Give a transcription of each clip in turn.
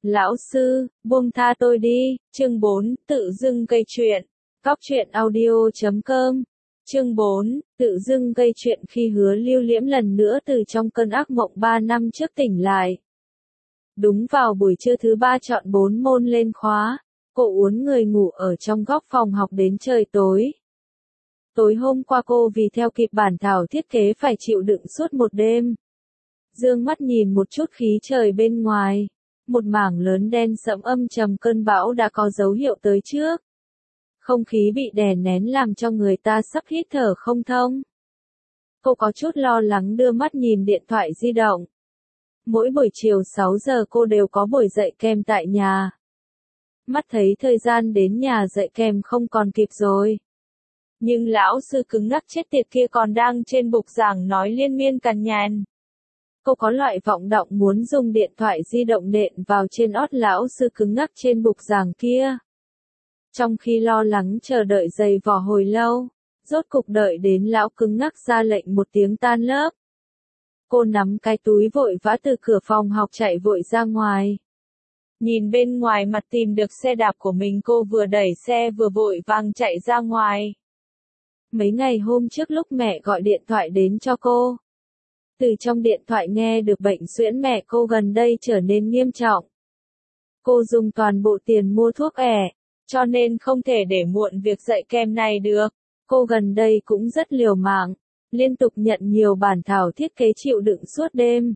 Lão sư, buông tha tôi đi. Chương 4, tự dưng gây chuyện. Góc truyện audio.com. Chương 4, tự dưng gây chuyện khi Hứa Lưu Liễm lần nữa từ trong cơn ác mộng 3 năm trước tỉnh lại. Đúng vào buổi trưa thứ 3 chọn 4 môn lên khóa, cô uốn người ngủ ở trong góc phòng học đến trời tối. Tối hôm qua cô vì theo kịp bản thảo thiết kế phải chịu đựng suốt một đêm. Dương mắt nhìn một chút khí trời bên ngoài. Một mảng lớn đen sẫm âm trầm, cơn bão đã có dấu hiệu tới trước. Không khí bị đè nén làm cho người ta sắp hít thở không thông. Cô có chút lo lắng đưa mắt nhìn điện thoại di động. Mỗi buổi chiều 6 giờ cô đều có buổi dạy kèm tại nhà. Mắt thấy thời gian đến nhà dạy kèm không còn kịp rồi. Nhưng lão sư cứng ngắc chết tiệt kia còn đang trên bục giảng nói liên miên cằn nhằn. Cô có loại vọng động muốn dùng điện thoại di động nện vào trên ót lão sư cứng ngắc trên bục giảng kia. Trong khi lo lắng chờ đợi dày vò hồi lâu, rốt cục đợi đến lão cứng ngắc ra lệnh một tiếng tan lớp. Cô nắm cái túi vội vã từ cửa phòng học chạy vội ra ngoài. Nhìn bên ngoài mặt tìm được xe đạp của mình, cô vừa đẩy xe vừa vội vàng chạy ra ngoài. Mấy ngày hôm trước lúc mẹ gọi điện thoại đến cho cô. Từ trong điện thoại nghe được bệnh suyễn mẹ cô gần đây trở nên nghiêm trọng. Cô dùng toàn bộ tiền mua thuốc cho nên không thể để muộn việc dạy kèm này được. Cô gần đây cũng rất liều mạng, liên tục nhận nhiều bản thảo thiết kế chịu đựng suốt đêm.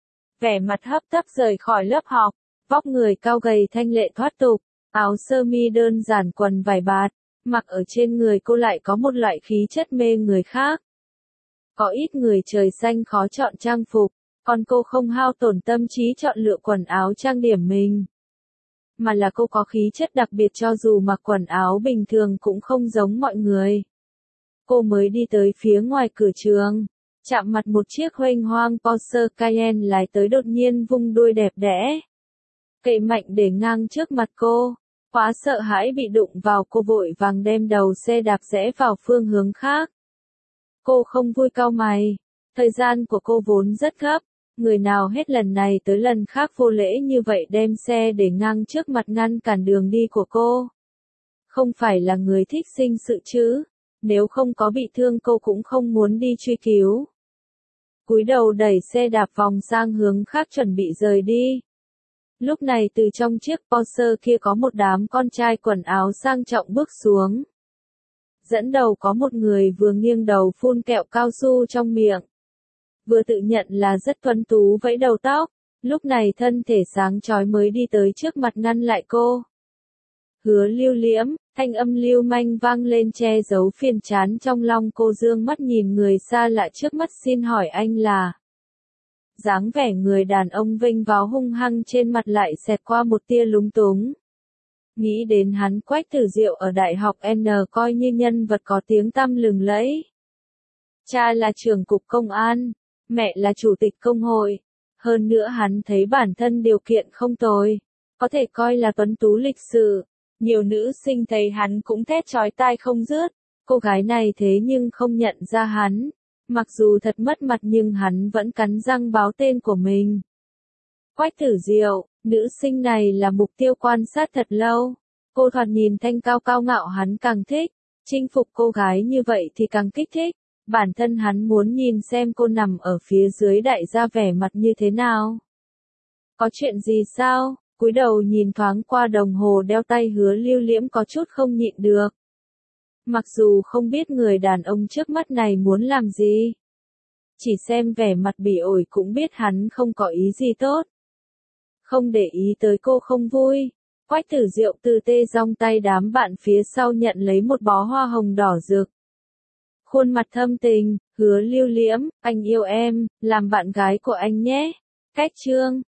Vẻ mặt hấp tấp rời khỏi lớp học, vóc người cao gầy thanh lệ thoát tục, áo sơ mi đơn giản quần vải bạt, mặc ở trên người cô lại có một loại khí chất mê người khác. Có ít người trời xanh khó chọn trang phục, còn cô không hao tổn tâm trí chọn lựa quần áo trang điểm mình. Mà là cô có khí chất đặc biệt, cho dù mặc quần áo bình thường cũng không giống mọi người. Cô mới đi tới phía ngoài cửa trường, chạm mặt một chiếc huênh hoang Porsche Cayenne lái tới đột nhiên vung đuôi đẹp đẽ. Cậy mạnh để ngang trước mặt cô, quá sợ hãi bị đụng vào, cô vội vàng đem đầu xe đạp rẽ vào phương hướng khác. Cô không vui cau mày, thời gian của cô vốn rất gấp, người nào hết lần này tới lần khác vô lễ như vậy đem xe để ngang trước mặt ngăn cản đường đi của cô. Không phải là người thích sinh sự chứ, nếu không có bị thương cô cũng không muốn đi truy cứu. Cúi đầu đẩy xe đạp vòng sang hướng khác chuẩn bị rời đi. Lúc này từ trong chiếc Porsche kia có một đám con trai quần áo sang trọng bước xuống. Dẫn đầu có một người vừa nghiêng đầu phun kẹo cao su trong miệng, vừa tự nhận là rất tuấn tú vẫy đầu tóc, lúc này thân thể sáng chói mới đi tới trước mặt ngăn lại cô. Hứa Lưu Liễm, thanh âm lưu manh vang lên che giấu phiền chán trong lòng cô, dương mắt nhìn người xa lạ trước mắt, xin hỏi anh là... Dáng vẻ người đàn ông vênh váo hung hăng trên mặt lại xẹt qua một tia lúng túng. Nghĩ đến hắn Quách Tử Diệu ở Đại học N coi như nhân vật có tiếng tăm lừng lẫy. Cha là trưởng cục công an, mẹ là chủ tịch công hội. Hơn nữa hắn thấy bản thân điều kiện không tồi, có thể coi là tuấn tú lịch sự. Nhiều nữ sinh thấy hắn cũng thét chói tai không dứt. Cô gái này thế nhưng không nhận ra hắn. Mặc dù thật mất mặt nhưng hắn vẫn cắn răng báo tên của mình. Quách Tử Diệu, nữ sinh này là mục tiêu quan sát thật lâu. Cô thoạt nhìn thanh cao cao ngạo hắn càng thích. Chinh phục cô gái như vậy thì càng kích thích. Bản thân hắn muốn nhìn xem cô nằm ở phía dưới đại gia vẻ mặt như thế nào. Có chuyện gì sao? Cúi đầu nhìn thoáng qua đồng hồ đeo tay, Hứa Lưu Liễm có chút không nhịn được. Mặc dù không biết người đàn ông trước mắt này muốn làm gì, chỉ xem vẻ mặt bỉ ổi cũng biết hắn không có ý gì tốt. Không để ý tới cô không vui, Quách Tử Diệu từ tê rong tay đám bạn phía sau nhận lấy một bó hoa hồng đỏ rực. Khuôn mặt thâm tình, Hứa Lưu Liễm, anh yêu em, làm bạn gái của anh nhé. Cách chương